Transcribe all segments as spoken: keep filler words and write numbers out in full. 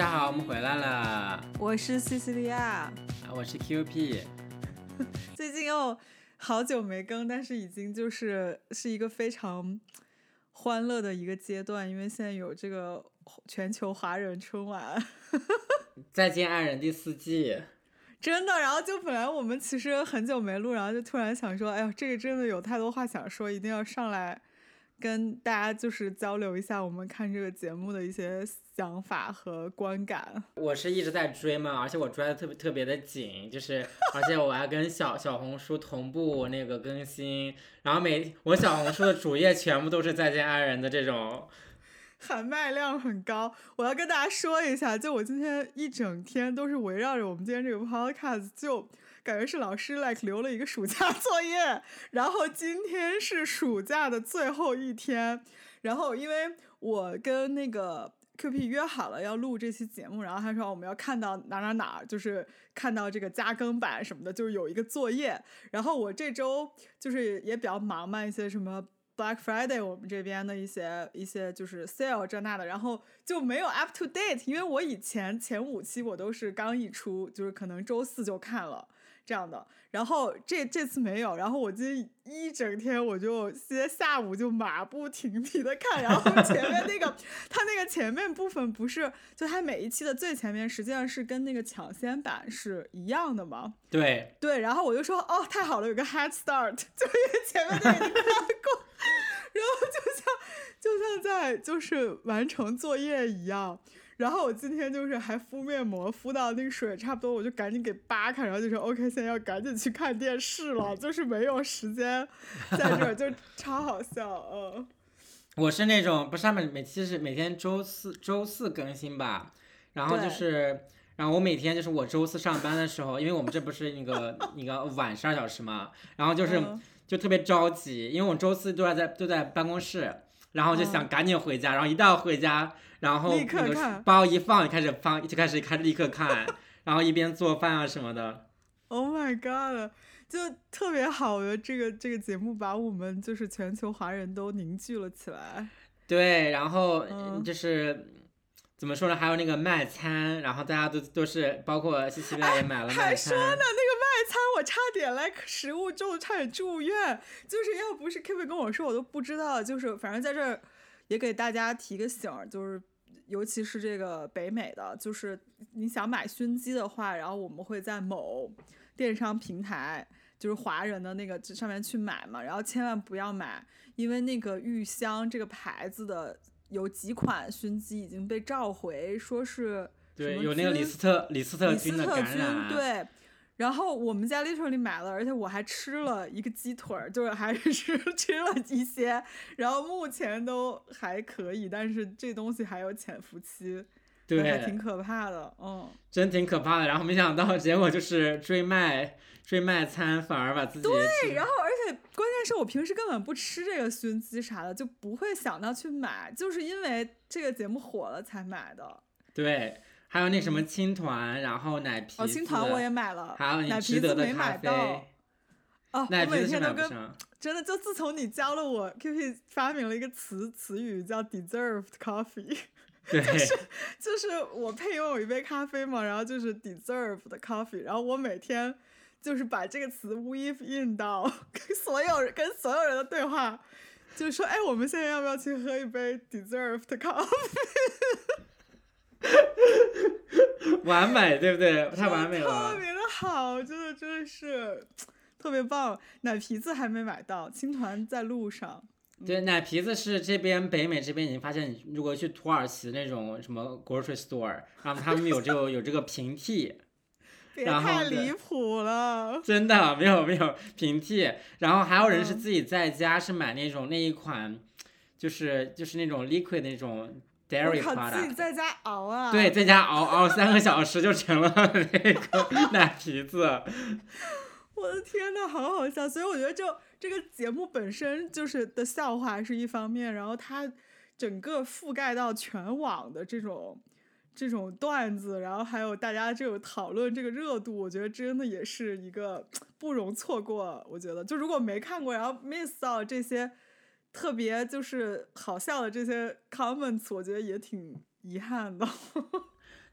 家好，我们回来了。 我是西西利亚， 我是 Q P。 最近又好久没更，但是已经就是是一个非常欢乐的一个阶段，因为现在有这个全球华人春晚， 再见爱人第四季。 真的。然后就本来我们其实很久没录，然后就突然想说，哎呦，这个真的有太多话想说，一定要上来跟大家就是交流一下我们看这个节目的一些想法和观感。 我是一直在追嘛，而且我追的特别特别的紧，就是而且我还跟小小红书同步那个更新，然后每我小红书的主页全部都是再见爱人的这种。 喊麦量很高，我要跟大家说一下，就我今天一整天都是围绕着我们今天这个 podcast， 就感觉是老师 like 留了一个暑假作业，然后今天是暑假的最后一天，然后因为我跟那个 Q P 约好了要录这期节目，然后他说我们要看到哪哪哪，就是看到这个加更版什么的，就是有一个作业，然后我这周就是也比较忙嘛，一些什么Black Friday 我们这边的一些一些就是 sale 这那的，然后就没有 up to date， 因为我以前前五期我都是刚一出，就是可能周四就看了这样的，然后这这次没有，然后我今天一整天我就今天下午就马不停蹄的看，然后前面那个它那个前面部分不是就它每一期的最前面实际上是跟那个抢先版是一样的吗？ 对对，然后我就说哦太好了，有个 head start， 就因为前面那个已经看过。然后就像就像在就是完成作业一样，然后我今天就是还敷面膜，敷到那个水差不多，我就赶紧给扒开，然后就说 OK， 现在要赶紧去看电视了，就是没有时间在这儿，就超好笑。嗯， 我是那种不是他们每期是每天周四周四更新吧，然后就是然后我每天就是我周四上班的时候，因为我们这不是那个那个晚十二小时嘛，然后就是。嗯就特别着急，因为我周四都在在都在办公室，然后就想赶紧回家，嗯、然后一到回家，然后那个包一放就开始放，就开始开始立刻看，然后一边做饭啊什么的。 Oh my god！ 就特别好的这个这个节目把我们就是全球华人都凝聚了起来。 对，然后就是。嗯怎么说呢？还有那个卖餐，然后大家都都是，包括西西利亚也买了卖餐。 还说呢，那个卖餐我差点来食物中差点住院，就是要不是 K P 跟我说，我都不知道。就是反正在这儿也给大家提个醒，就是尤其是这个北美的，就是你想买熏鸡的话，然后我们会在某电商平台，就是华人的那个上面去买嘛，然后千万不要买，因为那个玉香这个牌子的。有几款熏鸡已经被召回，说是对有那个李斯特李斯特菌的感染， 对。然后我们家 literally 买了，而且我还吃了一个鸡腿，就是还是吃了一些，然后目前都还可以，但是这东西还有潜伏期， 对， 还挺可怕的，嗯， 真挺可怕的。然后没想到结果就是追卖追卖餐，反而把自己对，然后而且关键是我平时根本不吃这个熏鸡啥的，就不会想到去买，就是因为这个节目火了才买的。 对，还有那什么青团，嗯、然后奶皮子， 哦，青团我也买了， 还有奶皮子没买到。哦， 奶我每天都跟上真的就自从你教了我 ，Q P 发明了一个词词语叫 deserved coffee。 对， 就是就是我配拥有一杯咖啡嘛，然后就是 deserved coffee， 然后我每天就是把这个词 weave in 到跟所有跟所有人的对话，就是说，哎，我们现在要不要去喝一杯 deserved coffee？ 完美，对不对？太完美了， 特别的好，真的真的是特别棒。奶皮子还没买到，青团在路上。 对，奶皮子是这边北美这边已经发现，如果去土耳其那种什么 grocery store， 然后他们有这个有这个平替， 别太离谱了， 真的没有没有平替，然后还有人是自己在家是买那种那一款，就是就是那种 liquid 那种 dairy product， 自己在家熬啊， 对，在家熬熬三个小时就成了那个奶皮子。 我的天呐，好好笑！所以我觉得就这个节目本身就是的笑话是一方面，然后它整个覆盖到全网的这种这种段子，然后还有大家这种讨论这个热度，我觉得真的也是一个不容错过。我觉得就如果没看过，然后 miss 到这些特别就是好笑的这些 comments， 我觉得也挺遗憾的。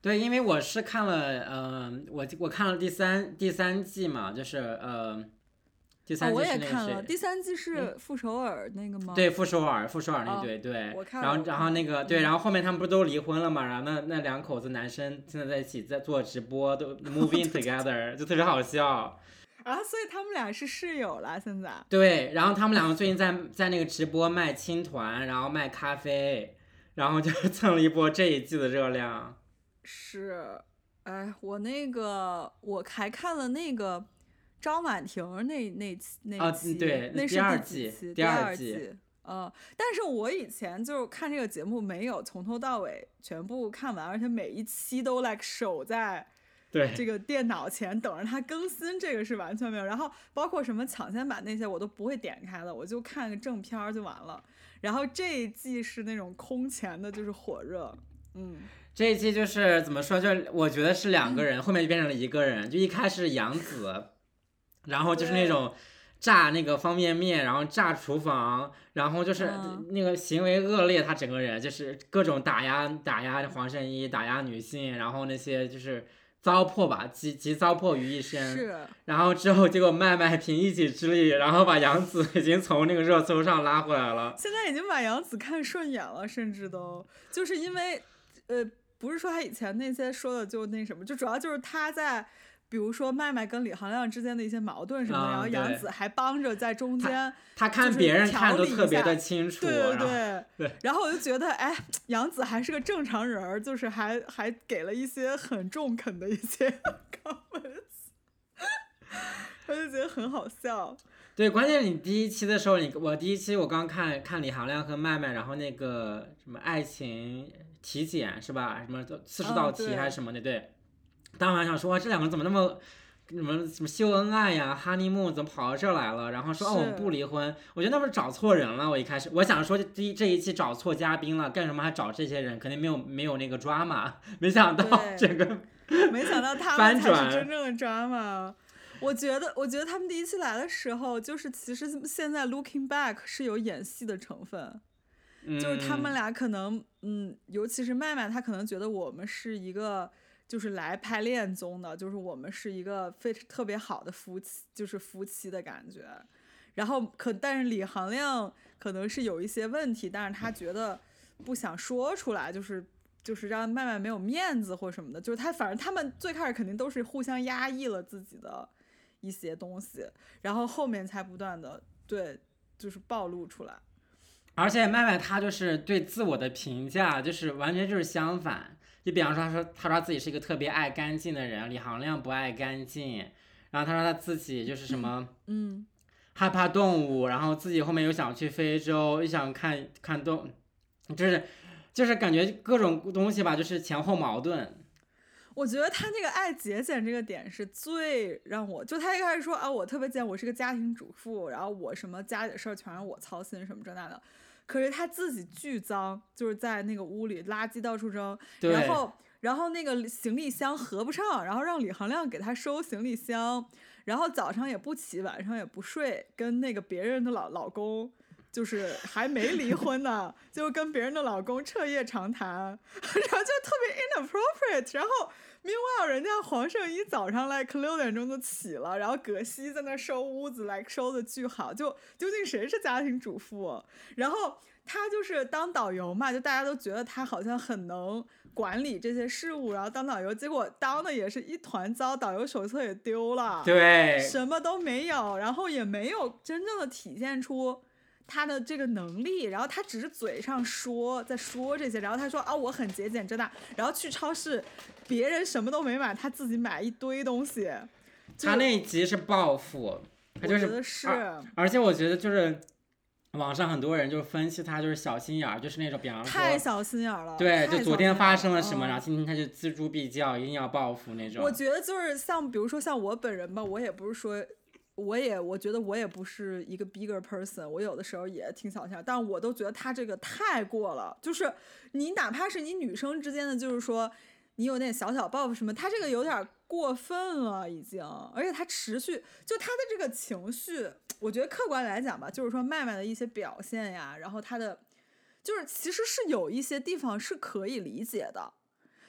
对，因为我是看了，嗯、呃，我我看了第三第三季嘛，就是呃，第三哦，我季是也看了， 那个谁， 第三季是傅首尔那个吗？ 对，傅首尔，傅首尔那哦， 对对， 我看了， 然后然后我看了， 那个对， 嗯， 然后后面他们不都离婚了嘛，然后那那两口子男生现在在一起在做直播，都 moving together，就特别好笑。 啊，所以他们俩是室友了，现在对，然后他们两个最近在在那个直播卖青团，然后卖咖啡，然后就蹭了一波这一季的热量。 是，哎，我那个我还看了那个张婉婷那那期那啊，嗯期， 对，那第那是第几二季， 期？ 第第二季， 二季。呃，但是我以前就是看这个节目没有从头到尾全部看完，而且每一期都 like 守在对， 这个电脑前等着它更新，这个是完全没有。然后包括什么抢先版那些我都不会点开的，我就看个正片儿就完了。然后这一季是那种空前的，就是火热，嗯。 这一季就是怎么说，就我觉得是两个人，后面就变成了一个人。就一开始杨紫，然后就是那种炸那个方便面，然后炸厨房，然后就是嗯那个行为恶劣，他整个人就是各种打压打压黄圣依，打压女性，然后那些就是糟粕吧，集集糟粕于一身。 是， 然后之后结果麦麦凭一己之力，然后把杨紫已经从那个热搜上拉回来了。 现在已经把杨紫看顺眼了，甚至都就是因为，呃，不是说他以前那些说的就那什么，就主要就是他在，比如说麦麦跟李行亮之间的一些矛盾什么的， 嗯然后杨紫还帮着在中间， 他看别人看都特别的清楚， 对对对对， 然后我就觉得，哎，杨紫还是个正常人儿，就是还还给了一些很中肯的一些 comments，我就觉得很好笑。 对，关键你第一期的时候，你我第一期我刚看看李行亮和麦麦，然后那个什么爱情体检是吧？什么四十道题还是什么的，对。当时想说，哇，这两个人怎么那么什么什么秀恩爱呀，哈尼木怎么跑到这儿来了？然后说哦，我们不离婚。我觉得那不是找错人了。我一开始我想说，第一这一期找错嘉宾了，干什么还找这些人？肯定没有没有那个 drama， 没想到整个没想到他们才是真正的 drama。我觉得，我觉得他们第一期来的时候，就是其实现在 looking back 是有演戏的成分， 嗯、 就是他们俩可能，嗯，尤其是麦麦，她可能觉得我们是一个就是来拍恋综的，就是我们是一个非常特别好的夫妻，就是夫妻的感觉。然后可，但是李行亮可能是有一些问题，但是他觉得不想说出来，就是就是让麦麦没有面子或什么的，就是他反正他们最开始肯定都是互相压抑了自己的一些东西，然后后面才不断的对就是暴露出来。 而且麦麦她就是对自我的评价就是完全就是相反，就比方说她说她说自己是一个特别爱干净的人，李行亮不爱干净，然后她说她自己就是什么嗯害怕动物，然后自己后面又想去非洲，又想看看动，就是就是感觉各种东西吧，就是前后矛盾。 我觉得他那个爱节俭这个点是最让我，就他一开始说啊，我特别节俭，我是个家庭主妇，然后我什么家里的事儿全让我操心什么这那的，可是他自己巨脏，就是在那个屋里垃圾到处扔，然后然后那个行李箱合不上，然后让李行亮给他收行李箱，然后早上也不起，晚上也不睡，跟那个别人的老老公。就是还没离婚呢，就跟别人的老公彻夜长谈，然后就特别 inappropriate。然后 meanwhile 人家黄圣依早上 like 六点钟就起了，然后葛西在那收屋子 like 收的巨好，就究竟谁是家庭主妇？然后他就是当导游嘛，就大家都觉得他好像很能管理这些事务，然后当导游，结果当的也是一团糟，导游手册也丢了， 对， 什么都没有，然后也没有真正的体现出他的这个能力，然后他只是嘴上说在说这些，然后他说啊我很节俭真的，然后去超市别人什么都没买，他自己买一堆东西。 他那一集是报复，他就是， 我觉得是而，而且我觉得就是网上很多人就分析他就是小心眼儿，就是那种比方说太小心眼了， 对，就昨天发生了什么， 嗯、 然后今天他就锱铢必较，一定要报复那种。 我觉得就是像比如说像我本人吧，我也不是说。我也我觉得我也不是一个 bigger person， 我有的时候也挺小心，但我都觉得他这个太过了，就是你哪怕是你女生之间的，就是说你有点小小报复什么，他这个有点过分了已经，而且他持续就他的这个情绪，我觉得客观来讲吧，就是说麦麦的一些表现呀，然后他的就是其实是有一些地方是可以理解的。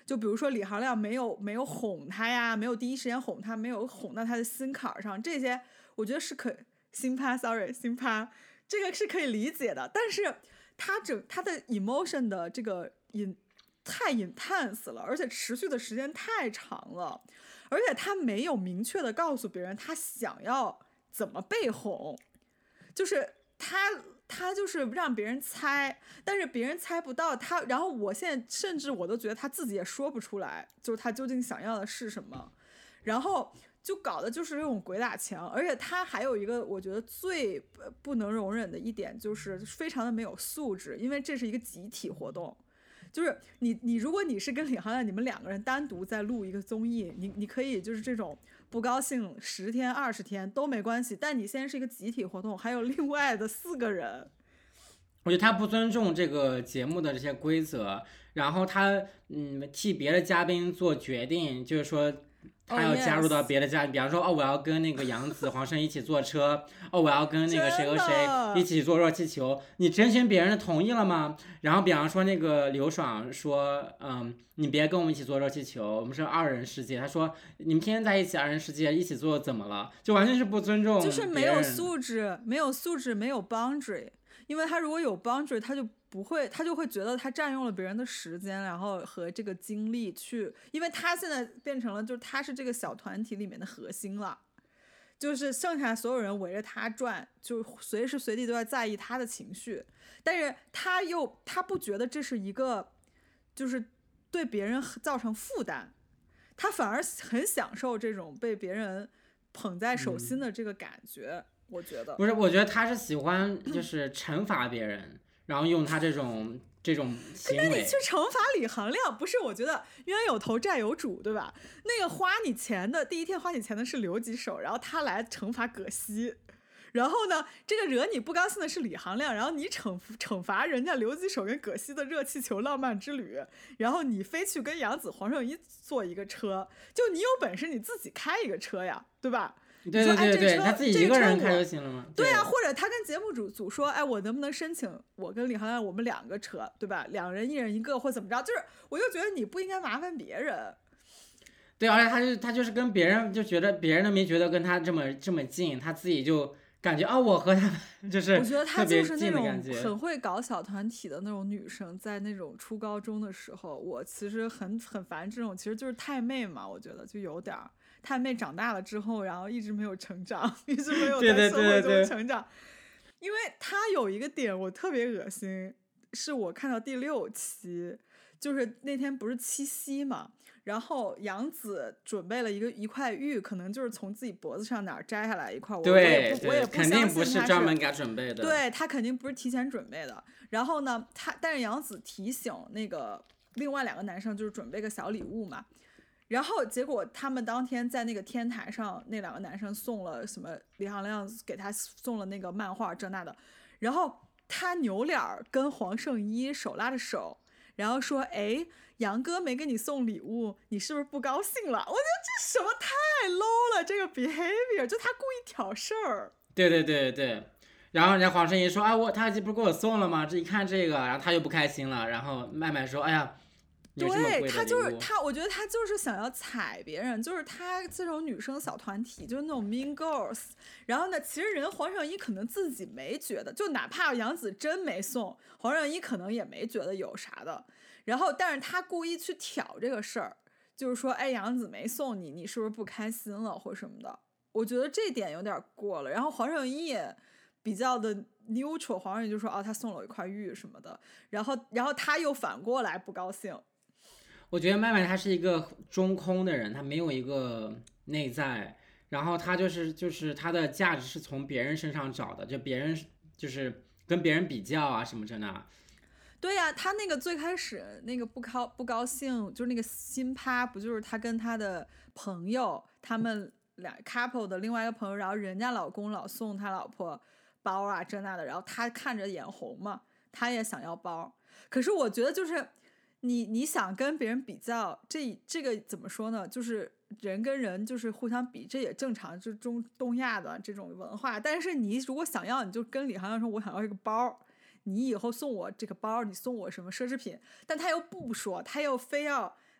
就比如说李行亮没有没有哄他呀，没有第一时间哄他，没有哄到他的心坎上，这些我觉得是可心趴 sorry 心趴这个是可以理解的。但是他整他的 emotion 的这个引太 intense 了，而且持续的时间太长了，而且他没有明确的告诉别人他想要怎么被哄，就是他他就是让别人猜，但是别人猜不到他。然后我现在甚至我都觉得他自己也说不出来，就是他究竟想要的是什么，然后就搞的就是这种鬼打墙。而且他还有一个我觉得最不能容忍的一点，就是非常的没有素质，因为这是一个集体活动。就是你你如果你是跟李行亮你们两个人单独在录一个综艺，你你可以就是这种不高兴十天二十天都没关系，但你现在是一个集体活动，还有另外的四个人， 我觉得他不尊重这个节目的这些规则，然后他嗯替别的嘉宾做决定，就是说他要加入到别的嘉宾， oh, yes. 比方说哦我要跟那个杨紫、黄圣一起坐车，哦我要跟那个谁和谁一起坐热气球，你征询别人的同意了吗？然后比方说那个刘爽说，嗯，你别跟我们一起坐热气球，我们是二人世界。他说你们天天在一起二人世界一起坐怎么了？就完全是不尊重别人， 就是没有素质，没有素质，没有 boundary。因为他如果有 boundary， 他就不会，他就会觉得他占用了别人的时间，然后和这个精力去，因为他现在变成了，就是他是这个小团体里面的核心了，就是剩下所有人围着他转，就随时随地都在在意他的情绪，但是他又他不觉得这是一个就是对别人造成负担，他反而很享受这种被别人捧在手心的这个感觉。嗯，我觉得不是，我觉得他是喜欢就是惩罚别人，然后用他这种这种行为。 那你去惩罚李行亮，不是？我觉得冤有头债有主，对吧？那个花你钱的第一天花你钱的是刘吉手，然后他来惩罚葛西，然后呢，这个惹你不高兴的是李行亮，然后你惩惩罚人家刘吉手跟葛西的热气球浪漫之旅，然后你非去跟杨紫、黄圣依坐一个车，就你有本事你自己开一个车呀，对吧？ 对对对对，他自己一个人开就行了吗？ 对啊，或者他跟节目组组说，哎，我能不能申请我跟李行亮我们两个车，对吧？两人一人一个或怎么着？就是我就觉得你不应该麻烦别人。 对，而且他就他就是跟别人就觉得别人都没觉得跟他这么这么近，他自己就感觉啊、哦，我和他就是我觉得他就是那种觉很会搞小团体的那种女生，在那种初高中的时候，我其实很很烦这种，其实就是太妹嘛，我觉得就有点儿。太妹长大了之后，然后一直没有成长，一直没有在社会中成长。对对对对对，因为他有一个点我特别恶心，是我看到第六期，就是那天不是七夕嘛，然后杨紫准备了一个一块玉，可能就是从自己脖子上哪儿摘下来一块，我也不我也不相信肯定不是专门给他准备的， 对，他肯定不是提前准备的。然后呢，他但是杨紫提醒那个另外两个男生就是准备个小礼物嘛。然后结果他们当天在那个天台上，那两个男生送了什么？李行亮给他送了那个漫画这那的，然后他扭脸跟黄圣依手拉着手，然后说：“哎，杨哥没给你送礼物，你是不是不高兴了？”我觉得这什么太 low 了，这个 behavior 就他故意挑事儿。 对对对对，然后人家黄圣依说：“啊，我他不是给我送了吗？这一看这个，然后他就不开心了。”然后麦麦说：“哎呀。” 对，他就是他，我觉得他就是想要踩别人，就是他这种女生小团体，就是那种 mean girls。然后呢，其实人黄圣依可能自己没觉得，就哪怕杨紫真没送，黄圣依可能也没觉得有啥的。然后，但是他故意去挑这个事儿，就是说，哎，杨紫没送你，你是不是不开心了或什么的？我觉得这点有点过了。然后黄圣依也比较的 neutral， 黄圣依就说，哦，他送了我一块玉什么的。然后，然后他又反过来不高兴。 我觉得麦麦他是一个中空的人，他没有一个内在，然后他就是就是他的价值是从别人身上找的，就别人就是跟别人比较啊什么着呢。 对呀、啊，他那个最开始那个不高不高兴，就是那个心趴，不就是他跟他的朋友，他们俩 couple 的另外一个朋友，然后人家老公老送他老婆包啊这那的，然后他看着眼红嘛，他也想要包，可是我觉得就是。你你想跟别人比较，这这个怎么说呢？就是人跟人就是互相比，这也正常，就中东亚的这种文化。但是你如果想要，你就跟李行亮说，我想要一个包，你以后送我这个包，你送我什么奢侈品？但他又不说，他又非要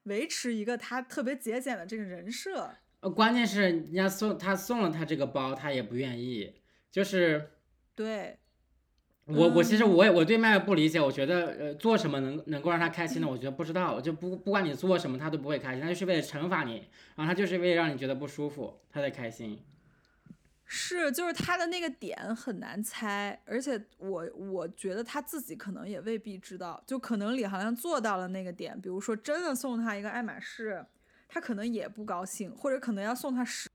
维持一个他特别节俭的这个人设。 呃，关键是人家送他送了他这个包，他也不愿意，就是对。 我我其实嗯我也我对麦麦不理解，我觉得呃做什么能能够让他开心的，我觉得不知道，就不不管你做什么他都不会开心，他就是为了惩罚你，然后他就是为了让你觉得不舒服，他才开心。 是，就是他的那个点很难猜，而且我我觉得他自己可能也未必知道，就可能李行亮做到了那个点，比如说真的送他一个爱马仕，他可能也不高兴，或者可能要送他十。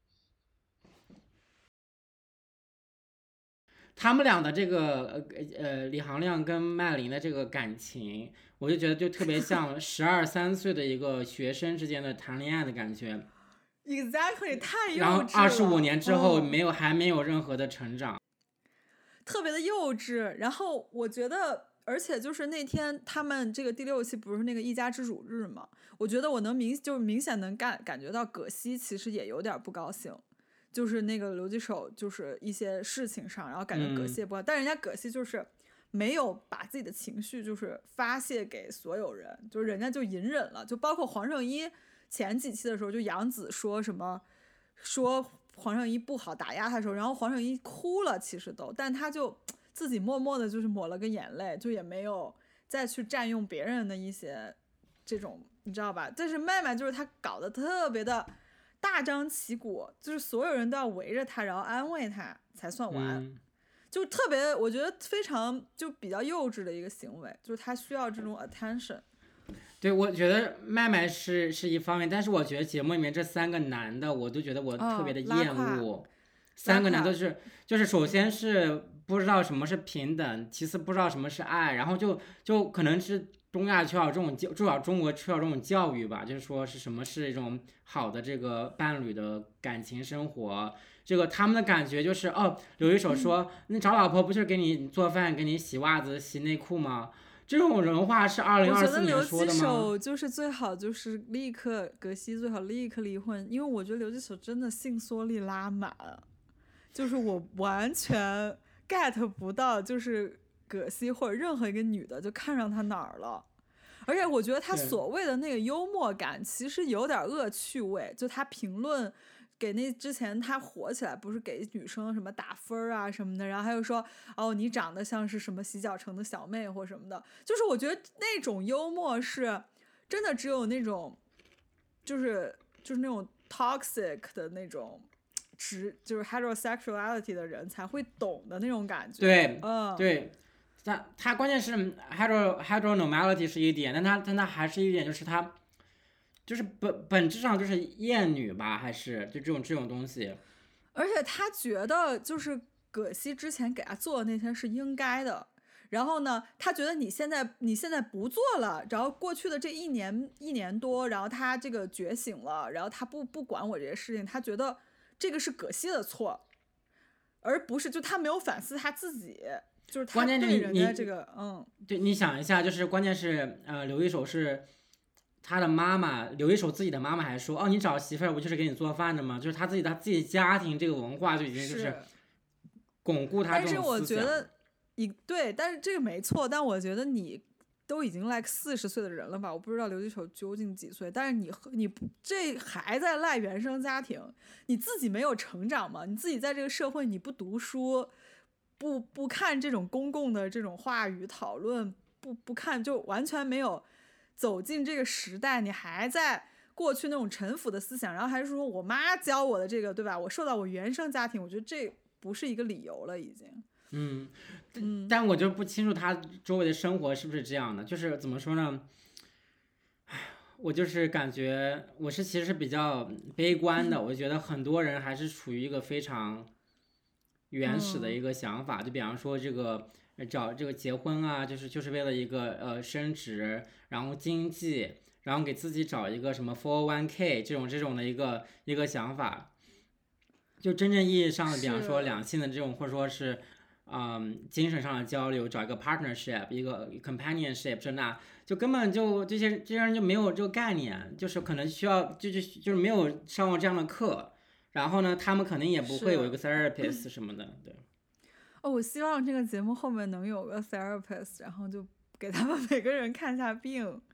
他们俩的这个呃呃李行亮跟麦琳的这个感情，我就觉得就特别像十二三岁的一个学生之间的谈恋爱的感觉。 Exactly， 太幼稚了。 然后二十五年之后嗯没有、还没有任何的成长。 特别的幼稚。然后我觉得，而且就是那天他们这个第六期不是那个一家之主日嘛，我觉得我能明就是明显能感感觉到葛西其实也有点不高兴，就是那个留几手就是一些事情上，然后感觉葛西也不高兴，但人家葛西就是没有把自己的情绪就是发泄给所有人，就是人家就隐忍了，就包括黄圣依前几期的时候，就杨紫说什么说黄圣依不好打压他的时候，然后黄圣依哭了，其实都，但他就自己默默的就是抹了个眼泪，就也没有再去占用别人的一些这种，你知道吧？但是麦麦就是他搞得特别的大张旗鼓，就是所有人都要围着他，然后安慰他才算完。 嗯， 就特别，我觉得非常就比较幼稚的一个行为，就是他需要这种 attention。 对，我觉得麦麦是是一方面，但是我觉得节目里面这三个男的，我都觉得我特别的厌恶。 哦、 三个男都是，就是首先是不知道什么是平等，其次不知道什么是爱，然后就就可能是东亚缺少这种教，至少中国缺少这种教育吧，就是说是什么是一种好的这个伴侣的感情生活。这个他们的感觉就是哦，有一首说，你找老婆不就是给你做饭、给你洗袜子、洗内裤吗？这种人话是二零二四年说的吗？ 我觉得刘几手就是最好就是立刻葛西最好立刻离婚，因为我觉得刘几手真的性缩力拉满，就是我完全 get 不到，就是葛西或者任何一个女的就看上他哪儿了。而且我觉得他所谓的那个幽默感其实有点恶趣味，就他评论给那之前他火起来不是给女生什么打分啊什么的，然后他又说哦你长得像是什么洗脚城的小妹或什么的，就是我觉得那种幽默是真的只有那种就是就是那种 toxic 的那种直就是 heterosexuality 的人才会懂的那种感觉。 对， 嗯， 对。但他关键是 hetero heteronormality 是一点，但他但他还是一点就是他。就是本本质上就是厌女吧，还是就这种这种东西。 而且他觉得就是葛西之前给他做的那些是应该的，然后呢，他觉得你现在你现在不做了，然后过去的这一年一年多，然后他这个觉醒了，然后他不不管我这些事情，他觉得这个是葛西的错，而不是就他没有反思他自己，就是他对人家这个嗯， 对，你想一下，就是关键是呃，刘一手是。他的妈妈刘一手自己的妈妈还说，哦，你找媳妇儿不就是给你做饭的吗？就是他自己他自己家庭这个文化就已经就是巩固他这种思想。 但是我觉得，你对，但是这个没错。但我觉得你都已经 like 四十岁的人了吧？我不知道刘一手究竟几岁，但是你你这还在赖原生家庭，你自己没有成长吗？你自己在这个社会你不读书，不不看这种公共的这种话语讨论，不不看就完全没有。走进这个时代，你还在过去那种陈腐的思想，然后还是说我妈教我的这个，对吧？我受到我原生家庭，我觉得这不是一个理由了，已经。 嗯嗯， 但我就不清楚他周围的生活是不是这样的，就是怎么说呢？我就是感觉我是其实是比较悲观的，我觉得很多人还是处于一个非常原始的一个想法， 嗯、 就比方说这个。找这个结婚啊，就是就是为了一个呃升职，然后经济，然后给自己找一个什么 four oh one k 这种这种的一个一个想法，就真正意义上的，比方说两性的这种，或者说是嗯精神上的交流，找一个 partnership， 一个 companionship， 这那就根本就这些这些人就没有这个概念，就是可能需要就就就是没有上过这样的课，然后呢，他们肯定也不会有一个 therapist 什么的，对。 哦，我希望这个节目后面能有个 therapist， 然后就给他们每个人看一下病，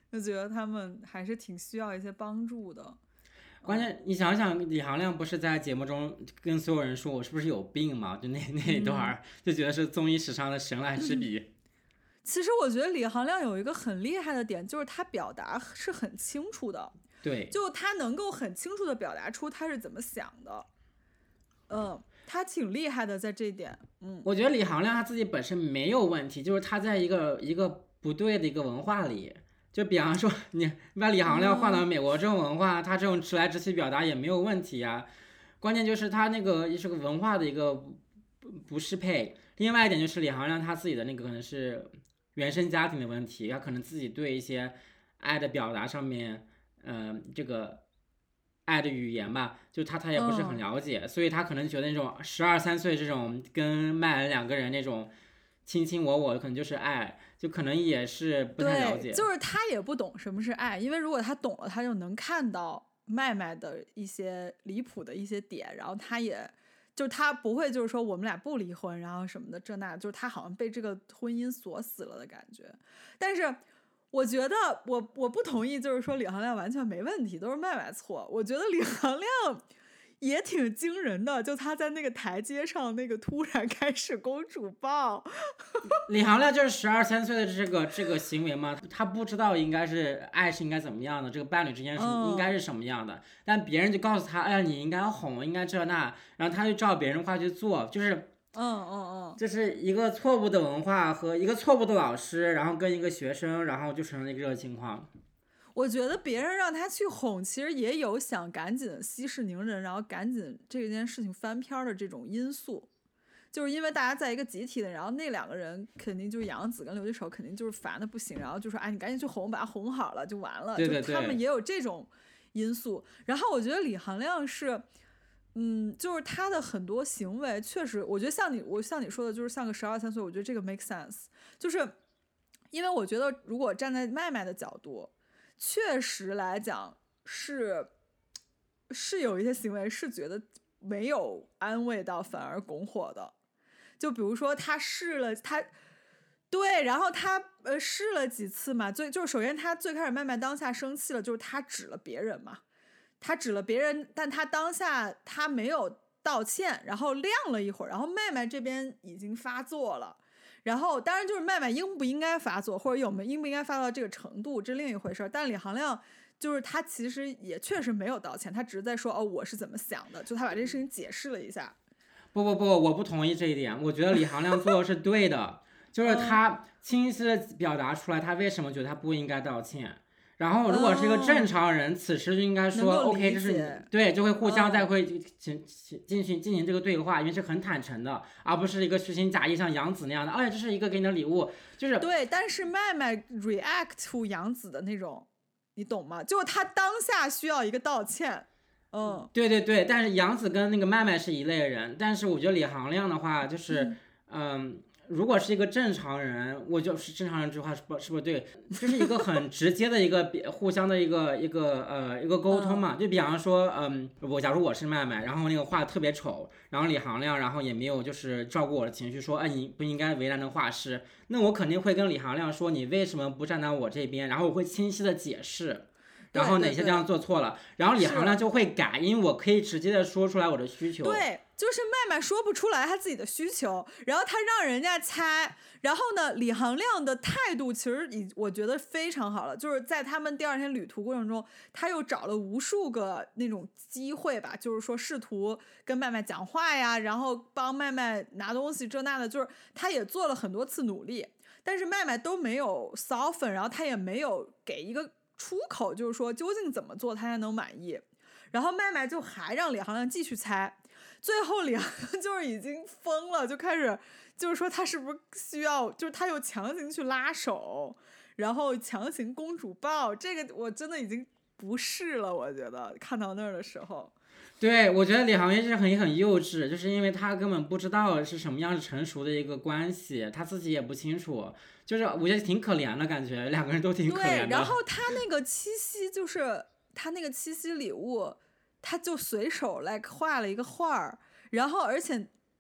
就觉得他们还是挺需要一些帮助的。 关键你想想，李行亮不是在节目中跟所有人说我是不是有病吗？就那那一段、嗯、就觉得是综艺史上的神来之笔。 其实我觉得李行亮有一个很厉害的点，就是他表达是很清楚的。 对， 就他能够很清楚的表达出他是怎么想的。嗯，他挺厉害的在这一点。嗯， 我觉得李行亮他自己本身没有问题，就是他在一个一个不对的一个文化里。就比方说你把李行亮换到美国这种文化、嗯、他这种直来直去表达也没有问题啊，关键就是他那个是个文化的一个不不适配。另外一点就是李行亮他自己的那个可能是原生家庭的问题，他可能自己对一些爱的表达上面嗯、呃，这个爱的语言吧，就他他也不是很了解、嗯、所以他可能觉得那种十二三岁这种跟麦恩两个人那种卿卿我我可能就是爱，就可能也是不太了解。 对，就是他也不懂什么是爱，因为如果他懂了，他就能看到麦麦的一些离谱的一些点，然后他也就是他不会就是说我们俩不离婚，然后什么的这那，就是他好像被这个婚姻锁死了的感觉。但是我觉得我我不同意，就是说李行亮完全没问题，都是麦麦错。我觉得李行亮也挺惊人的，就他在那个台阶上那个突然开始公主抱。 李行亮就是十二三岁的这个这个行为嘛，他不知道应该是爱是应该怎么样的，这个伴侣之间是应该是什么样的、嗯、但别人就告诉他，哎呀你应该哄，应该这那，然后他就照别人话去做，就是嗯嗯嗯， 就是一个错误的文化和一个错误的老师，然后跟一个学生，然后就成了一个情况。 我觉得别人让他去哄，其实也有想赶紧息事宁人，然后赶紧这件事情翻篇的这种因素，就是因为大家在一个集体的，然后那两个人肯定就是杨紫跟刘吉手肯定就是烦的不行，然后就说哎你赶紧去哄，把他哄好了就完了。 对对对， 就他们也有这种因素。然后我觉得李行亮是嗯，就是他的很多行为确实，我觉得像你我像你说的，就是像个十二三岁，我觉得这个 make sense， 就是因为我觉得如果站在麦麦的角度，确实来讲是是有一些行为是觉得没有安慰到，反而拱火的。就比如说他试了他对，然后他呃试了几次嘛，最就是首先他最开始麦麦当下生气了，就是他指了别人嘛，他指了别人，但他当下他没有道歉，然后晾了一会儿，然后麦麦这边已经发作了。然后当然就是麦麦应不应该发作，或者有没应不应该发到这个程度，这另一回事。但李行亮就是他其实也确实没有道歉，他只是在说哦我是怎么想的，就他把这事情解释了一下。 不不不，我不同意这一点，我觉得李行亮做的是对的，就是他清晰的表达出来他为什么觉得他不应该道歉。然后如果是一个正常人、哦、此时就应该说 OK 这是对，就会互相再会进进行进行这个对话，因为是很坦诚的，而不是一个虚情假意像杨紫那样的，哎这是一个给你的礼物，就是对。但是麦麦 react to 杨紫的那种你懂吗，就是他当下需要一个道歉。嗯， 对对对，但是杨紫跟那个麦麦是一类人，但是我觉得李行亮的话就是嗯、呃如果是一个正常人，我就是正常人这句话是不是不是对，就是一个很直接的一个互相的一个一个呃一个沟通嘛。就比方说，嗯，我假如我是麦麦，然后那个画特别丑，然后李行亮，然后也没有就是照顾我的情绪，说，哎，你不应该为难那画师，那我肯定会跟李行亮说，你为什么不站在我这边？然后我会清晰的解释。然后哪些地方做错了，对对对，然后李行亮就会改，因为我可以直接的说出来我的需求。 对，就是麦麦说不出来他自己的需求，然后他让人家猜，然后呢，李行亮的态度其实已我觉得非常好了，就是在他们第二天旅途过程中，他又找了无数个那种机会吧，就是说试图跟麦麦讲话呀，然后帮麦麦拿东西这那的，就是他也做了很多次努力，但是麦麦都没有 soften， 然后他也没有给一个出口，就是说究竟怎么做他才能满意，然后麦麦就还让李行亮继续猜，最后李行亮就是已经疯了，就开始就是说他是不是需要，就是他又强行去拉手，然后强行公主抱，这个我真的已经不是了，我觉得看到那儿的时候。 对，我觉得李行亮是很很幼稚，就是因为他根本不知道是什么样成熟的一个关系，他自己也不清楚，就是我觉得挺可怜的感觉，两个人都挺可怜的。 对，然后他那个七夕就是他那个七夕礼物，他就随手 like 画了一个画儿，然后而且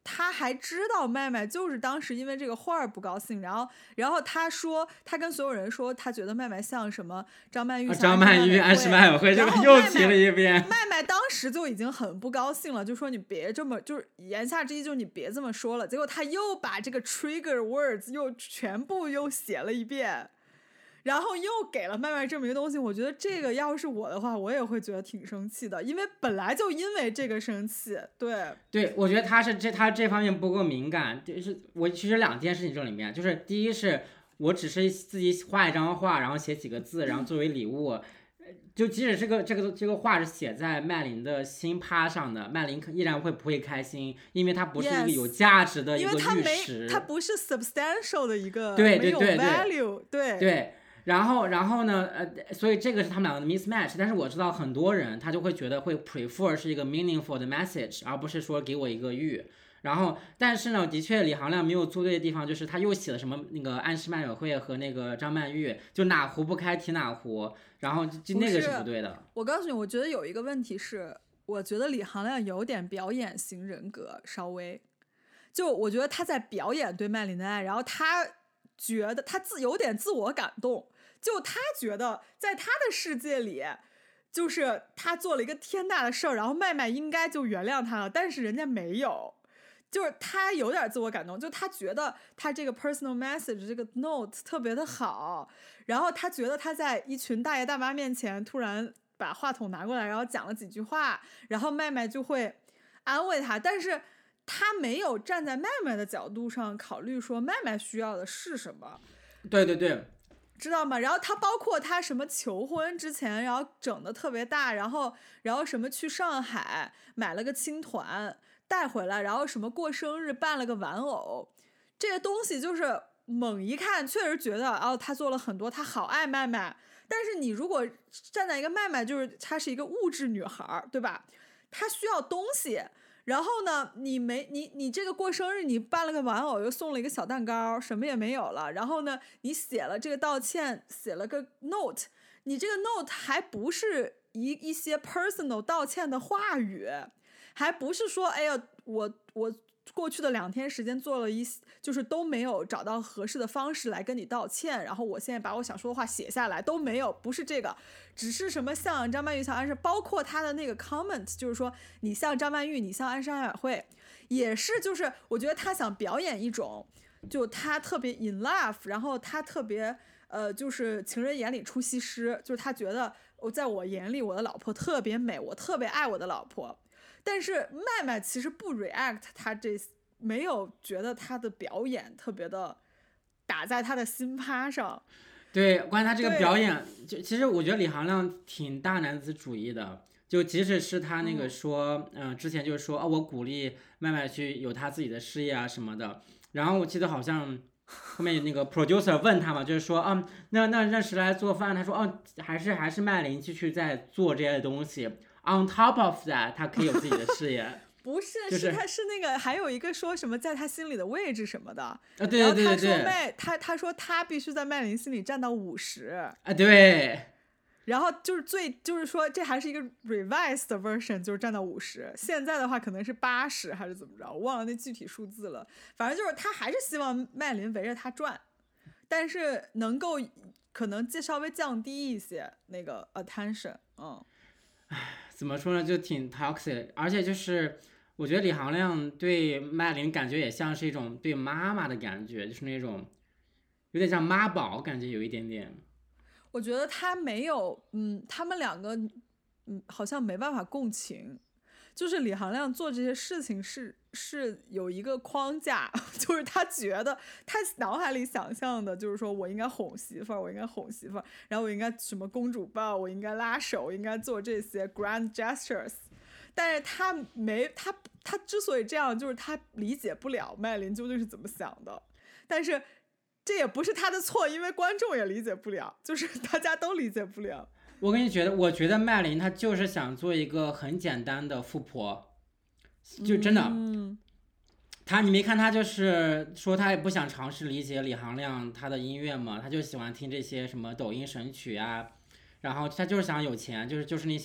他还知道麦麦就是当时因为这个画儿不高兴，然后然后他说他跟所有人说他觉得麦麦像什么张曼玉、 啊、张曼玉、安室奈美惠，这个又提了一遍。 麦麦当时就已经很不高兴了，就说你别这么，就是言下之意就是你别这么说了。结果他又把这个 trigger words 又全部又写了一遍。然后又给了麦麦这么一个东西，我觉得这个要是我的话，我也会觉得挺生气的，因为本来就因为这个生气。对对，我觉得他是这他这方面不够敏感。就是我其实两件事情这里面，就是第一是我只是自己画一张画，然后写几个字，然后作为礼物。就即使这个这个这个话是写在麦琳的新趴上的，麦琳依然会不会开心，因为它不是一个有价值的一个玉石， yes, 因为它没它不是 substantial 的一个， 对对对对 value， 对对。然后，然后呢？呃，所以这个是他们两个的 mismatch。但是我知道很多人他就会觉得会 prefer 是一个 meaningful 的 message， 而不是说给我一个玉。然后，但是呢，的确李行亮没有做对的地方就是他又写了什么那个安室奈美惠和那个张曼玉，就哪壶不开提哪壶，然后就那个是不对的。 我告诉你，我觉得有一个问题是，我觉得李行亮有点表演型人格，稍微，就我觉得他在表演对麦琳的爱，然后他觉得他自有点自我感动。就他觉得在他的世界里，就是他做了一个天大的事儿，然后麦麦应该就原谅他了，但是人家没有，就是他有点自我感动，就他觉得他这个 personal message 这个 note 特别的好，然后他觉得他在一群大爷大妈面前突然把话筒拿过来，然后讲了几句话，然后麦麦就会安慰他，但是他没有站在麦麦的角度上考虑说麦麦需要的是什么。 对对对， 知道吗？然后他包括他什么求婚之前，然后整的特别大，然后然后什么去上海买了个青团带回来，然后什么过生日办了个玩偶，这些东西就是猛一看确实觉得哦，他做了很多，他好爱麦麦。但是你如果站在一个麦麦，就是她是一个物质女孩，对吧？她需要东西。然后呢，你没你你这个过生日，你办了个玩偶，又送了一个小蛋糕，什么也没有了。然后呢，你写了这个道歉，写了个 note， 你这个 note 还不是一一些 personal 道歉的话语，还不是说，哎呀，我我过去的两天时间做了一，就是都没有找到合适的方式来跟你道歉，然后我现在把我想说的话写下来，都没有，不是这个。只是什么像张曼玉像安室，包括他的那个 comment， 就是说你像张曼玉，你像安室奈美惠，也是就是我觉得他想表演一种，就他特别 in love， 然后他特别呃就是情人眼里出西施，就是他觉得我在我眼里我的老婆特别美，我特别爱我的老婆。但是麦麦其实不 react， 他这没有觉得他的表演特别的打在他的心趴上。 对，关于他这个表演，就其实我觉得李行亮挺大男子主义的。就即使是他那个说，嗯、呃，之前就是说，哦，我鼓励麦麦去有他自己的事业啊什么的。然后我记得好像后面有那个 producer 问他嘛，就是说，啊，那那让谁来做饭？他说，哦，还是还是麦琳继续在做这些东西。On top of that， 他可以有自己的事业。 不是， 就是、 是他是那个还有一个说什么在他心里的位置什么的啊， 对对对对对， 然后他说麦他他说他必须在麦琳心里占到五十啊，对， 然后就是最就是说这还是一个 revised version， 就是占到五十，现在的话可能是八十还是怎么着，我忘了那具体数字了，反正就是他还是希望麦琳围着他转，但是能够可能稍微降低一些那个 attention， 嗯， 唉，怎么说呢，就挺 toxic， 而且就是我觉得李行亮对麦琳感觉也像是一种对妈妈的感觉，就是那种有点像妈宝感觉，有一点点。 我觉得他没有，嗯，他们两个，嗯，好像没办法共情。就是李行亮做这些事情是是有一个框架，就是他觉得他脑海里想象的，就是说我应该哄媳妇儿，我应该哄媳妇儿，然后我应该什么公主抱，我应该拉手，我应该做这些 grand gestures。但是他没他他之所以这样，就是他理解不了麦琳究竟是怎么想的。但是这也不是他的错，因为观众也理解不了，就是大家都理解不了。 我跟你觉得，我觉得麦琳她就是想做一个很简单的富婆，就真的。 嗯， 她你没看她就是说她也不想尝试理解李行亮他的音乐嘛，她就喜欢听这些什么抖音神曲啊，然后她就是想有钱，就是就是那些。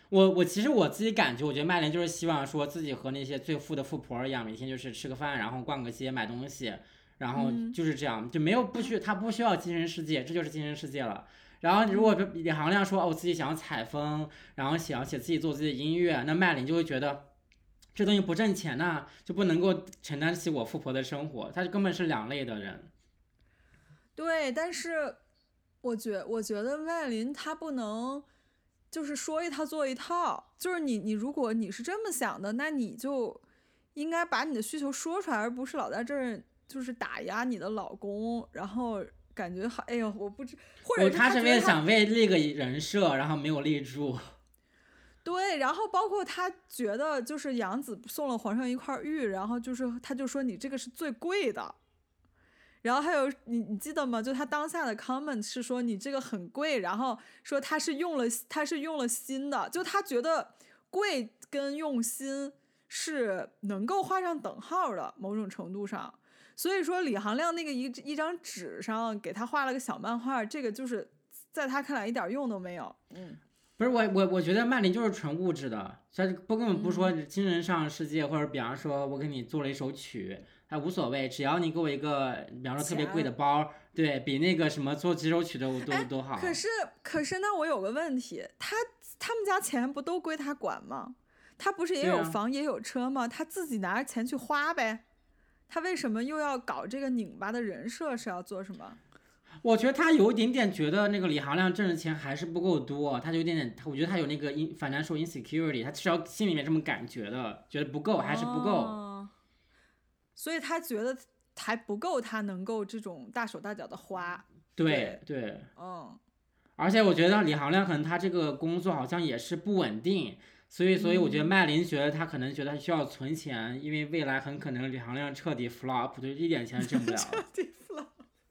我我其实我自己感觉，我觉得麦琳就是希望说自己和那些最富的富婆一样，每天就是吃个饭，然后逛个街买东西，然后就是这样，就没有不需他不需要精神世界，这就是精神世界了。然后如果李行亮说哦，我自己想要采风，然后想写自己做自己的音乐，那麦琳就会觉得这东西不挣钱呐、啊，就不能够承担起我富婆的生活，他根本是两类的人。 对，但是我觉我觉得麦琳她不能就是说一套做一套，就是你你如果你是这么想的，那你就应该把你的需求说出来，而不是老在这儿就是打压你的老公，然后感觉好，哎呦，我不知，或者他是为了想为立个人设，然后没有立住。 对，然后包括他觉得就是杨紫送了皇上一块玉，然后就是他就说你这个是最贵的。然后还有你你记得吗？就他当下的 comment 是说你这个很贵，然后说他是用了他是用了心的，就他觉得贵跟用心是能够画上等号的某种程度上。所以说李行亮那个一一张纸上给他画了个小漫画，这个就是在他看来一点用都没有。嗯， 不是我我我觉得麦琳就是纯物质的，他不根本不说精神上世界，嗯、或者比方说我给你做了一首曲。还无所谓，只要你给我一个，比方说特别贵的包，对比那个什么做几首曲的都都好。 可是可是那我有个问题，他他们家钱不都归他管吗？他不是也有房、啊、也有车吗？他自己拿着钱去花呗。他为什么又要搞这个拧巴的人设？是要做什么？ 我觉得他有一点点觉得那个李行亮挣的钱还是不够多，他就有点点，我觉得他有那个 financial insecurity， 他至少心里面这么感觉的，觉得不够，还是不够。 哦，所以他觉得还不够，他能够这种大手大脚的花。 对 对, 对， 嗯。 而且我觉得李行亮可能他这个工作好像也是不稳定，所以所以我觉得麦琳觉得他可能觉得他需要存钱，嗯、因为未来很可能李行亮彻底 flop， 就一点钱挣不了。 彻底 flop。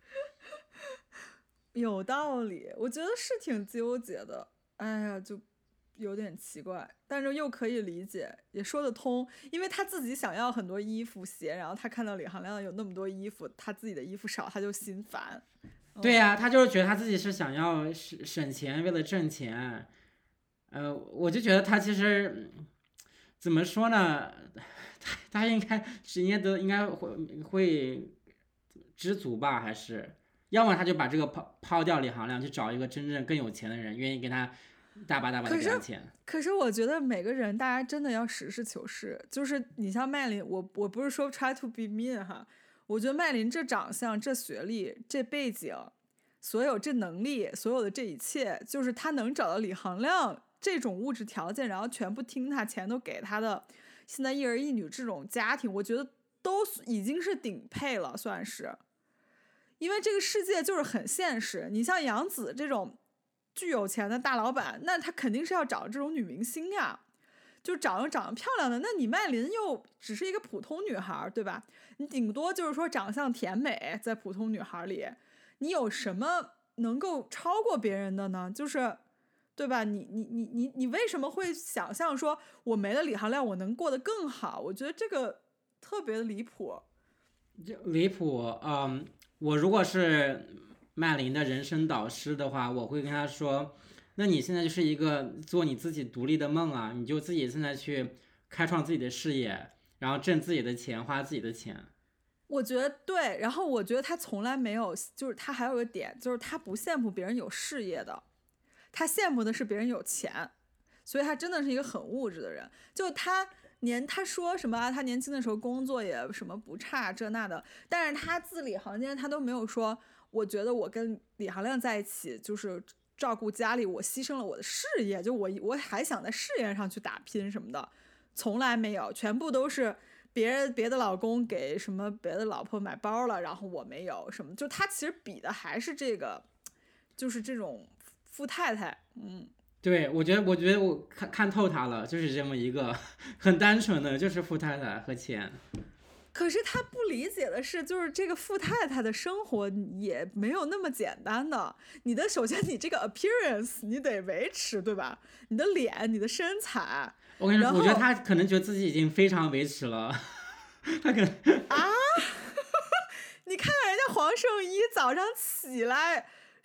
有道理，我觉得是挺纠结的。哎呀，就。有点奇怪，但是又可以理解，也说得通，因为他自己想要很多衣服鞋，然后他看到李行亮有那么多衣服，他自己的衣服少，他就心烦。 对呀、啊，他就是觉得他自己是想要省钱，为了挣钱。呃，我就觉得他其实怎么说呢，他他应该是应该都应该会会知足吧，还是要么他就把这个抛抛掉李行亮，去找一个真正更有钱的人，愿意跟他。大把大把的给他钱。 可是，可是我觉得每个人，大家真的要实事求是。就是你像麦琳，我我不是说 try to be mean 哈，我觉得麦琳这长相、这学历、这背景，所有这能力，所有的这一切，就是他能找到李行亮这种物质条件，然后全部听他，钱都给他的，现在一儿一女这种家庭，我觉得都已经是顶配了，算是。因为这个世界就是很现实，你像杨紫这种。巨有钱的大老板，那他肯定是要找这种女明星呀，就找长得漂亮的。那你麦琳又只是一个普通女孩，对吧？你顶多就是说长相甜美，在普通女孩里，你有什么能够超过别人的呢？就是，对吧？你你你你你为什么会想象说我没了李行亮，我能过得更好？我觉得这个特别的离谱。 离谱，嗯，我如果是。麦琳的人生导师的话，我会跟他说，那你现在就是一个做你自己独立的梦啊，你就自己现在去开创自己的事业，然后挣自己的钱，花自己的钱。 我觉得对，然后我觉得他从来没有，就是他还有个点，就是他不羡慕别人有事业的，他羡慕的是别人有钱，所以他真的是一个很物质的人。就他年他说什么啊，他年轻的时候工作也什么不差这那的，但是他字里行间他都没有说。我觉得我跟李行亮在一起，就是照顾家里，我牺牲了我的事业，就我我还想在事业上去打拼什么的，从来没有，全部都是别人别的老公给什么别的老婆买包了，然后我没有什么，就他其实比的还是这个，就是这种富太太，嗯， 对，我觉得我觉得我看看透他了，就是这么一个很单纯的，就是富太太和钱。 可是他不理解的是，就是这个富太太的生活也没有那么简单的。你的首先你这个 appearance 你得维持，对吧？你的脸、你的身材。 我跟你说，我觉得他可能觉得自己已经非常维持了。他可能啊，你看看人家黄圣依早上起来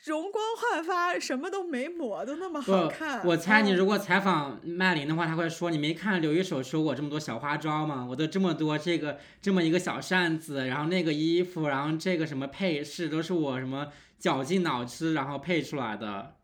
容光焕发，什么都没抹，都那么好看。 我猜你如果采访麦琳的话，他会说：“你没看刘一手说我这么多小花招吗？我都这么多这个这么一个小扇子，然后那个衣服，然后这个什么配饰，都是我什么绞尽脑汁然后配出来的。”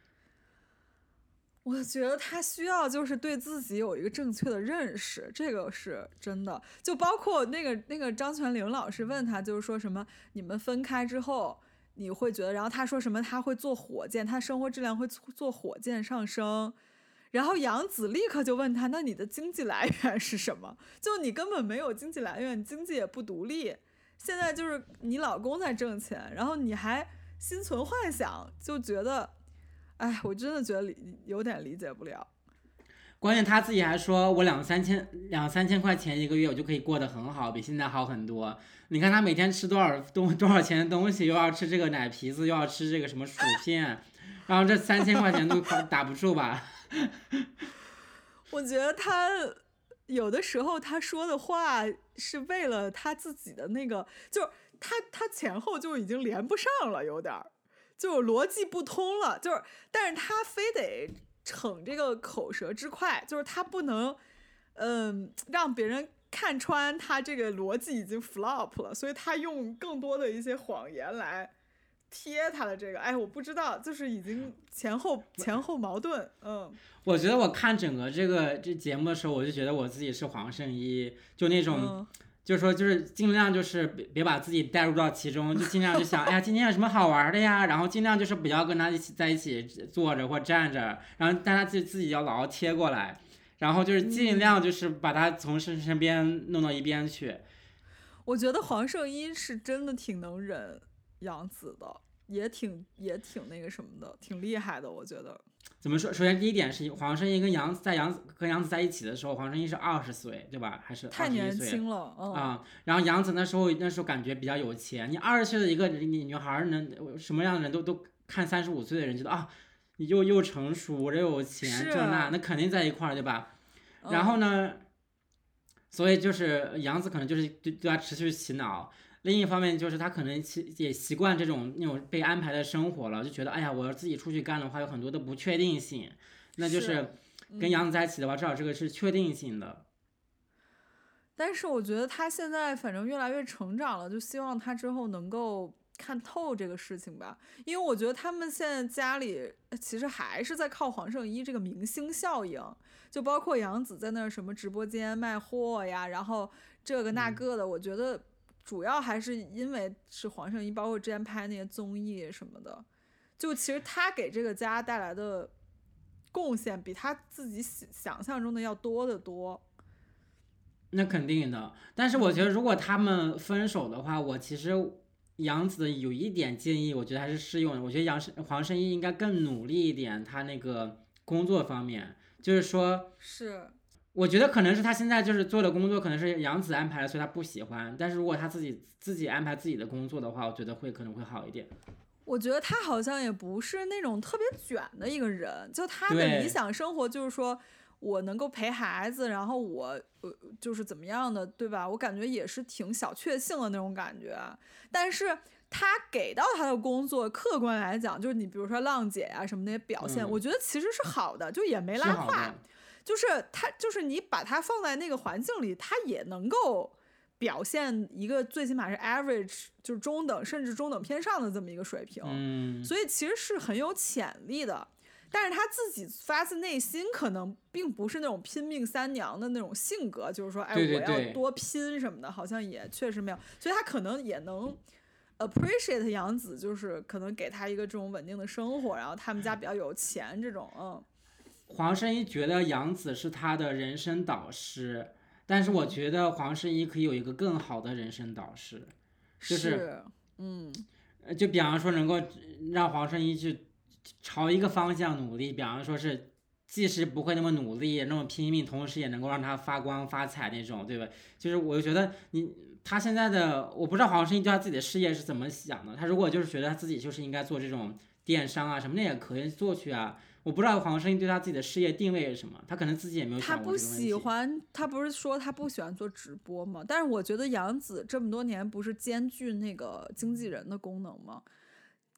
我觉得他需要就是对自己有一个正确的认识，这个是真的。就包括那个那个张泉灵老师问他，就是说什么你们分开之后你会觉得，然后他说什么他会坐火箭，他生活质量会坐火箭上升。然后杨紫立刻就问他，那你的经济来源是什么？就你根本没有经济来源，经济也不独立，现在就是你老公在挣钱，然后你还心存幻想，就觉得哎，我真的觉得有点理解不了。 关键他自己还说，我两三千两三千块钱一个月，我就可以过得很好，比现在好很多。你看他每天吃多少东多少钱的东西，又要吃这个奶皮子，又要吃这个什么薯片，然后这三千块钱都打不住吧？ 我觉得他有的时候他说的话是为了他自己的那个，就是他他前后就已经连不上了，有点儿。就逻辑不通了，就是，但是他非得逞这个口舌之快，就是他不能，嗯，让别人看穿他这个逻辑已经 flop 了，所以他用更多的一些谎言来贴他的这个，哎，我不知道，就是已经前后前后矛盾，嗯。 我觉得我看整个这个这节目的时候，我就觉得我自己是黄圣依，就那种。嗯，就是说，就是尽量就是别别把自己带入到其中，就尽量就想，哎呀，今天有什么好玩的呀？然后尽量就是不要跟他一起在一起坐着或站着，然后但他自己自己要老要贴过来，然后就是尽量就是把他从身身边弄到一边去。 我觉得黄圣依是真的挺能忍杨紫的，也挺也挺那个什么的，挺厉害的，我觉得。 怎么说？首先第一点是黄圣依跟杨在杨跟杨紫在一起的时候，黄圣依是二十岁，对吧？还是二十一岁？ 太年轻了，嗯。 啊，然后杨紫那时候那时候感觉比较有钱。你二十岁的一个女女孩能什么样的人都都看三十五岁的人觉得啊，你又又成熟又有钱这那，那肯定在一块儿，对吧？ 嗯、 然后呢，所以就是杨紫可能就是对对他持续洗脑。另一方面就是他可能也习惯这种那种被安排的生活了，就觉得哎呀，我要自己出去干的话有很多的不确定性，那就是跟杨紫在一起的话，至少这个是确定性的。 但是我觉得他现在反正越来越成长了，就希望他之后能够看透这个事情吧，因为我觉得他们现在家里其实还是在靠黄圣依这个明星效应，就包括杨紫在那什么直播间卖货呀，然后这个那个的，我觉得。主要还是因为是黄圣依，包括之前拍那些综艺什么的，就其实他给这个家带来的贡献比他自己想象中的要多得多。 那肯定的，但是我觉得如果他们分手的话，我其实杨紫有一点建议，我觉得还是适用的。我觉得杨黄圣依应该更努力一点，他那个工作方面，就是说是。 我觉得可能是他现在就是做的工作可能是杨紫安排的，所以他不喜欢。但是如果他自己自己安排自己的工作的话，我觉得会可能会好一点。 我觉得他好像也不是那种特别卷的一个人，就他的理想生活就是说我能够陪孩子，然后我呃就是怎么样的，对吧？我感觉也是挺小确幸的那种感觉。但是他给到他的工作，客观来讲，就是你比如说浪姐啊什么那些表现， 嗯、 我觉得其实是好的，就也没拉胯。就是他，就是你把他放在那个环境里，他也能够表现一个最起码是 average， 就是中等甚至中等偏上的这么一个水平。 嗯， 所以其实是很有潜力的。但是他自己发自内心可能并不是那种拼命三娘的那种性格，就是说，哎， 对对对我要多拼什么的，好像也确实没有。所以他可能也能 appreciate 杨紫，就是可能给他一个这种稳定的生活，然后他们家比较有钱这种，嗯。 黄圣依觉得杨紫是他的人生导师，但是我觉得黄圣依可以有一个更好的人生导师，就是， 是嗯， 就比方说能够让黄圣依去朝一个方向努力，比方说是即使不会那么努力那么拼命，同时也能够让他发光发财那种，对吧？就是我就觉得你他现在的，我不知道黄圣依对他自己的事业是怎么想的，他如果就是觉得他自己就是应该做这种电商啊什么的也可以做去啊。我不知道黄圣依对他自己的事业定位是什么，他可能自己也没有想过这个问题。 他不喜欢，他不是说他不喜欢做直播吗？但是我觉得杨紫这么多年不是兼具那个经纪人的功能吗？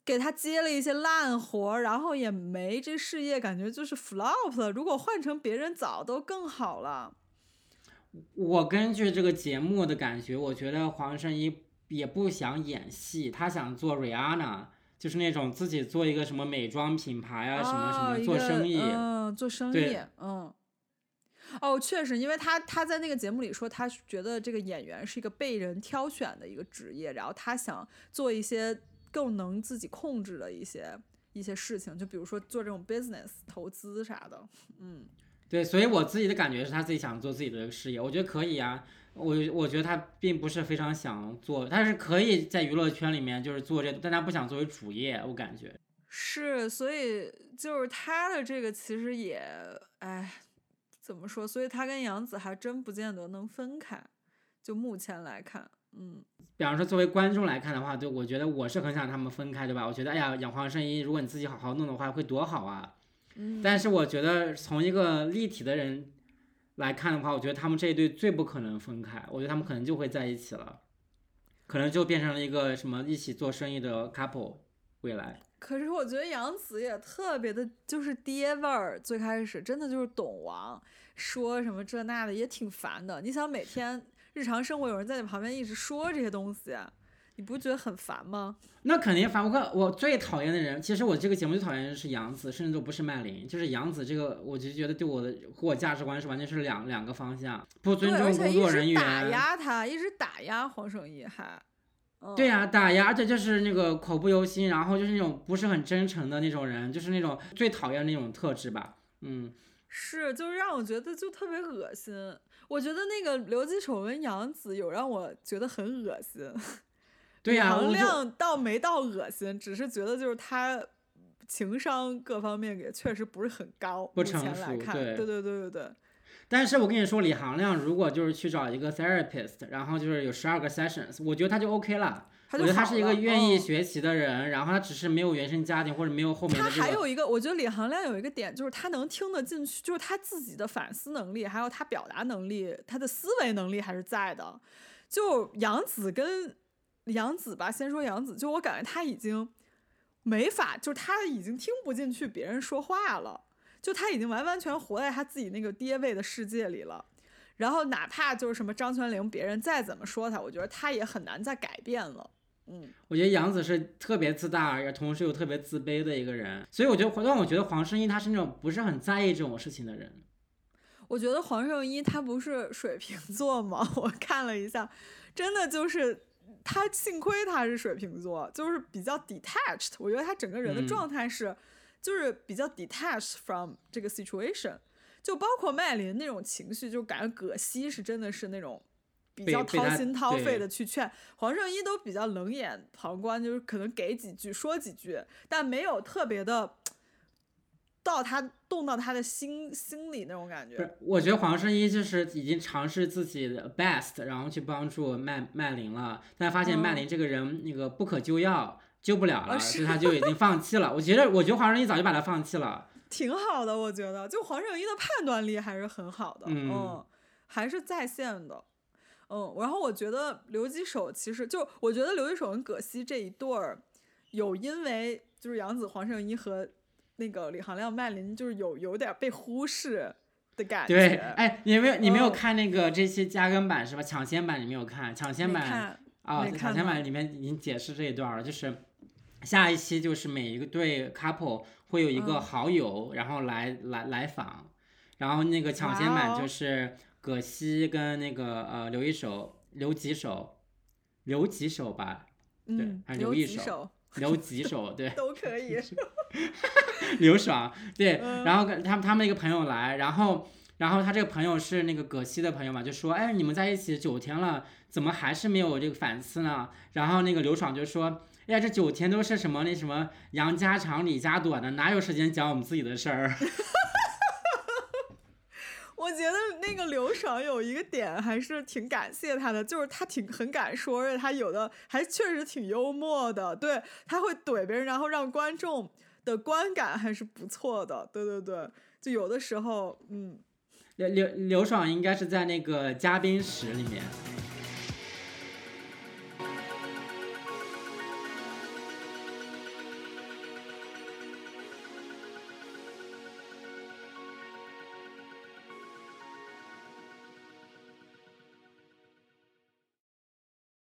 给他接了一些烂活，然后也没这事业感觉就是 flop 了。如果换成别人早都更好了。 我根据这个节目的感觉，我觉得黄圣依也不想演戏，他想做 Rihanna， 就是那种自己做一个什么美妆品牌啊， 哦、 什么什么做生意。 嗯，做生意，嗯。哦，确实，因为他他在那个节目里说，他觉得这个演员是一个被人挑选的一个职业，然后他想做一些更能自己控制的一些一些事情，就比如说做这种 business 投资啥的。嗯， 对，所以我自己的感觉是他自己想做自己的事业，我觉得可以啊。我我觉得他并不是非常想做，他是可以在娱乐圈里面就是做这，但他不想作为主业，我感觉是，所以就是他的这个其实也，哎。怎么说？所以他跟杨紫还真不见得能分开，就目前来看，嗯。 比方说，作为观众来看的话，对，我觉得我是很想他们分开，对吧？我觉得，哎呀，养黄圣依，如果你自己好好弄的话，会多好啊！ 嗯。 但是我觉得，从一个立体的人来看的话，我觉得他们这一对最不可能分开，我觉得他们可能就会在一起了，可能就变成了一个什么一起做生意的 couple， 未来。 可是我觉得杨紫也特别的，就是爹味儿。最开始真的就是懂王，说什么这那的也挺烦的。你想每天日常生活有人在你旁边一直说这些东西，你不觉得很烦吗？ 那肯定烦。我我最讨厌的人，其实我这个节目最讨厌的是杨紫，甚至都不是麦琳，就是杨紫这个，我就觉得对我的和我价值观是完全是两两个方向，不尊重工作人员， 打压他，一直打压黄圣依还。 对呀、啊，打压，而且就是那个口不由心，然后就是那种不是很真诚的那种人，就是那种最讨厌那种特质吧。嗯， 是，就是让我觉得就特别恶心。我觉得那个刘吉手跟杨紫有让我觉得很恶心。 对呀、啊， 杨亮倒没到恶心，只是觉得就是他情商各方面也确实不是很高， 不成熟。 来看对对对对对。 但是我跟你说，李行亮如果就是去找一个 therapist， 然后就是有十二个 sessions， 我觉得他就 OK 了。 我觉得他是一个愿意学习的人，嗯、然后他只是没有原生家庭或者没有后面的、这个。 他还有一个，我觉得李行亮有一个点，就是他能听得进去，就是他自己的反思能力，还有他表达能力，他的思维能力还是在的。就杨紫跟杨紫吧，先说杨紫，就我感觉他已经没法，就是他已经听不进去别人说话了。就他已经完完全活在他自己那个爹味的世界里了，然后哪怕就是什么张泉灵，别人再怎么说他，我觉得他也很难再改变了。嗯， 我觉得杨紫是特别自大，而同时又特别自卑的一个人，所以我觉得，但我觉得黄圣依他是那种不是很在意这种事情的人。 我觉得黄圣依他不是水瓶座吗？我看了一下，真的就是他幸亏他是水瓶座，就是比较 detached， 我觉得他整个人的状态是。嗯就是比较 detached from 这个 situation， 就包括麦琳那种情绪，就感觉葛西是真的是那种比较掏心掏肺的去劝，黄圣依都比较冷眼旁观，就是可能给几句说几句，但没有特别的到他动到他的心心里那种感觉。 不是，我觉得黄圣依就是已经尝试自己的 best， 然后去帮助麦麦琳了，但发现麦琳这个人、嗯、那个不可救药。救不了了，所以他就已经放弃了。我觉得，我觉得黄圣依早就把他放弃了。 挺好的，我觉得，就黄圣依的判断力还是很好的，嗯，嗯还是在线的，嗯。然后我觉得刘吉手其实就，我觉得刘吉手跟葛西这一对儿，有因为就是杨紫、黄圣依和那个李行亮、麦琳，就是有有点被忽视的感觉。 对，哎，你没有你没有看那个这些加更版是吧？抢先版你没有看？抢先版啊，哦、抢先版里面已经解释这一段了，就是。下一期就是每一个对 couple 会有一个好友，嗯、然后来来来访，然后那个抢先版就是葛西跟那个呃刘一手、刘吉手、刘吉手吧，对， 嗯、 还是刘一手、刘吉手，对， 都可以。 刘爽，对，嗯、然后他们他们一个朋友来，然后然后他这个朋友是那个葛西的朋友嘛，就说，哎，你们在一起九天了，怎么还是没有这个反思呢？然后那个刘爽就说。哎呀，这九天都是什么那什么杨家长李家短的，哪有时间讲我们自己的事儿？ 我觉得那个刘爽有一个点还是挺感谢他的，就是他挺很敢说，而且他有的还确实挺幽默的，对，他会怼别人，然后让观众的观感还是不错的，对对对，就有的时候，嗯， 刘刘刘爽应该是在那个嘉宾室里面。